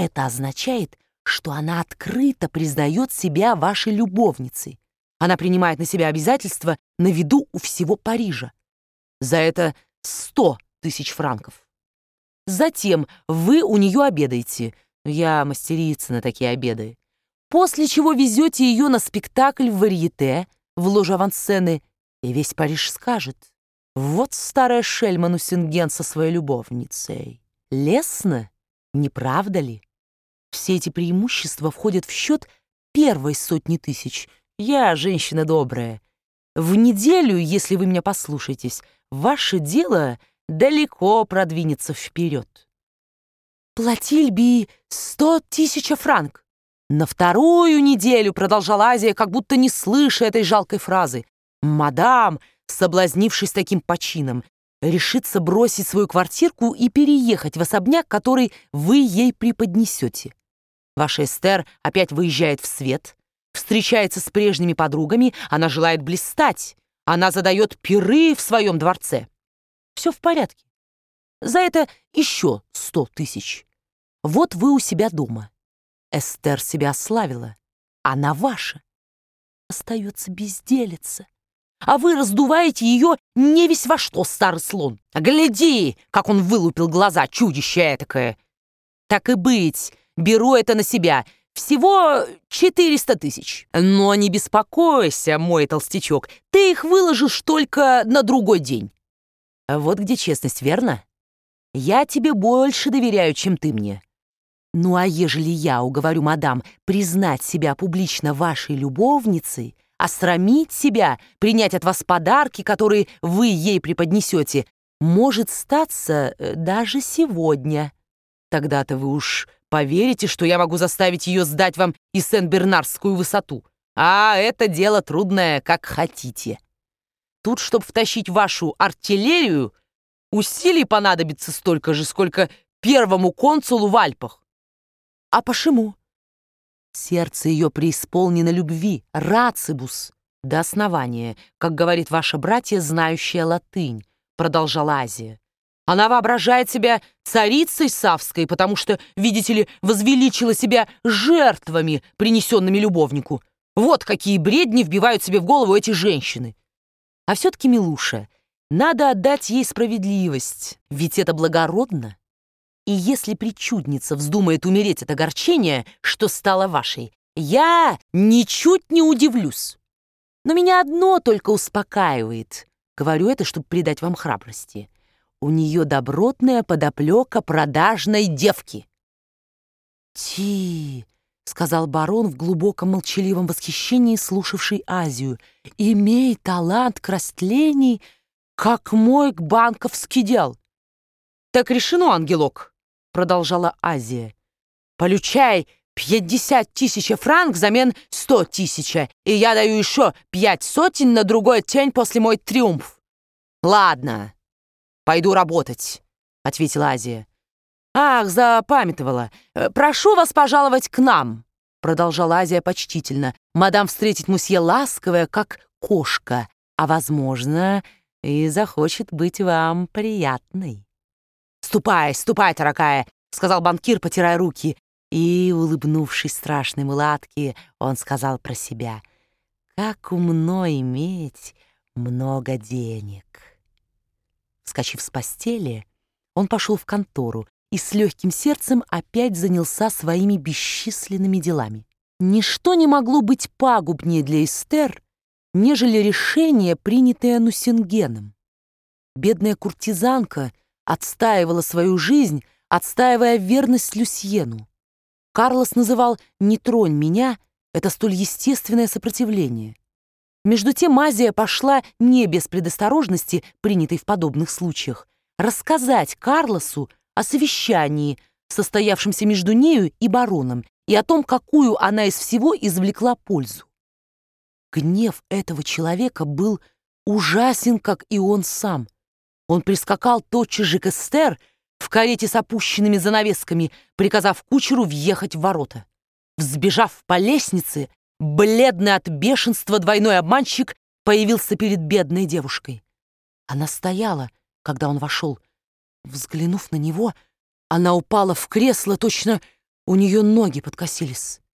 Это означает, что она открыто признает себя вашей любовницей. Она принимает на себя обязательства на виду у всего Парижа. За это 100 000 франков. Затем вы у нее обедаете. Я мастерица на такие обеды. После чего везете ее на спектакль в варьете, в ложу авансцены, и весь Париж скажет: вот старая шельма Нусинген со своей любовницей. Лестно, не правда ли? Все эти преимущества входят в счет первой 100 000. Я женщина добрая. В неделю, если вы меня послушаетесь, ваше дело далеко продвинется вперед. Платильби 100 000 франк. На вторую неделю, продолжала Азия, как будто не слыша этой жалкой фразы, мадам, соблазнившись таким почином, решится бросить свою квартирку и переехать в особняк, который вы ей преподнесете. Ваша Эстер опять выезжает в свет, встречается с прежними подругами, она желает блистать, она задает пиры в своем дворце. Все в порядке. За это еще 100 000. Вот вы у себя дома. Эстер себя ославила. Она ваша. Остается безделица. А вы раздуваете ее невесть во что, старый слон. Гляди, как он вылупил глаза, чудище этакое. Так и быть, беру это на себя. Всего 400 000. Но не беспокойся, мой толстячок, ты их выложишь только на другой день. Вот где честность, верно? Я тебе больше доверяю, чем ты мне. Ну а ежели я уговорю мадам признать себя публично вашей любовницей, осрамить себя, принять от вас подарки, которые вы ей преподнесете, может статься даже сегодня. Тогда-то вы уж поверите, что я могу заставить ее сдать вам и Сен-Бернарскую высоту. А это дело трудное, как хотите. Тут, чтобы втащить вашу артиллерию, усилий понадобится столько же, сколько первому консулу в Альпах. А почему? Сердце ее преисполнено любви, рацибус, до основания, как говорит ваша братья, знающая латынь, продолжала Азия. Она воображает себя царицей Савской, потому что, видите ли, возвеличила себя жертвами, принесенными любовнику. Вот какие бредни вбивают себе в голову эти женщины. А все-таки, милуша, надо отдать ей справедливость, ведь это благородно. И если причудница вздумает умереть от огорчения, что стало вашей, я ничуть не удивлюсь. Но меня одно только успокаивает. Говорю это, чтобы придать вам храбрости. У нее добротная подоплека продажной девки. «Ти», — сказал барон в глубоком молчаливом восхищении, слушавший Азию, «имей талант к растлений, как мой банковский дел». «Так решено, ангелок», — продолжала Азия. «Получай 50 000 франк взамен 100 000, и я даю еще 5 сотен на другой день после мой триумф». «Ладно, пойду работать», — ответила Азия. «Ах, запамятовала. Прошу вас пожаловать к нам», — продолжала Азия почтительно. «Мадам встретит мусье ласковая, как кошка, а, возможно, и захочет быть вам приятной». «Ступай, ступай, дорогая», — сказал банкир, потирая руки. И, улыбнувшись страшной мулатке, он сказал про себя: «Как умно иметь много денег». Вскочив с постели, он пошел в контору и с легким сердцем опять занялся своими бесчисленными делами. Ничто не могло быть пагубнее для Эстер, нежели решение, принятое Нусингеном. Бедная куртизанка отстаивала свою жизнь, отстаивая верность Люсьену. Карлос называл «не тронь меня» — это столь естественное сопротивление. Между тем Азия пошла не без предосторожности, принятой в подобных случаях, рассказать Карлосу о совещании, состоявшемся между нею и бароном, и о том, какую она из всего извлекла пользу. Гнев этого человека был ужасен, как и он сам. Он прискакал тотчас же к Эстер в карете с опущенными занавесками, приказав кучеру въехать в ворота. Взбежав по лестнице, бледный от бешенства двойной обманщик появился перед бедной девушкой. Она стояла, когда он вошел. Взглянув на него, она упала в кресло, точно У нее ноги подкосились.